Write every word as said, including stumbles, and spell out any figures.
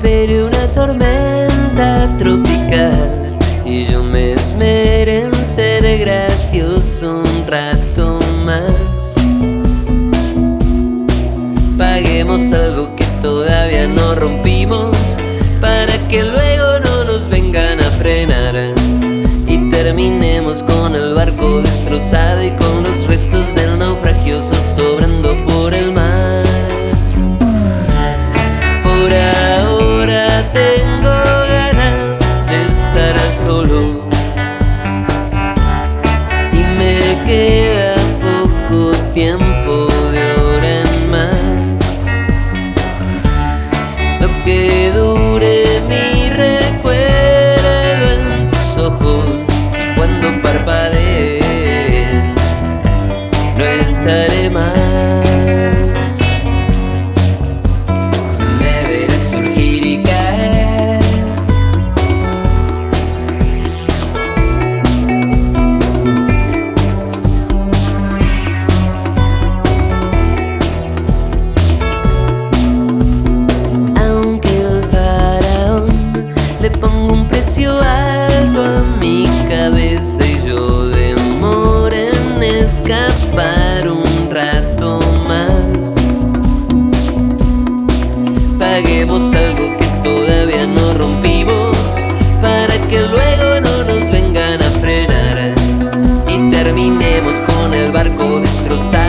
espere una tormenta tropical y yo me esmeré en ser gracioso un rato más. Paguemos algo que todavía no rompimos para que luego no nos vengan a frenar y terminemos con el barco destrozado y con los restos del naufragio sobrando por el mar. Por ahora tengo ganas de estar solo y me queda poco tiempo de hora en más. Lo que dure mi recuerdo en tus ojos y cuando parpadees no estaré más. Me verás surgir y caer, aunque el faraón le ponga un precio alto a mi cabeza y yo demore en escapar un rato más. Paguemos algo que todavía no rompimos para que luego no nos vengan a frenar y terminemos con el barco destrozado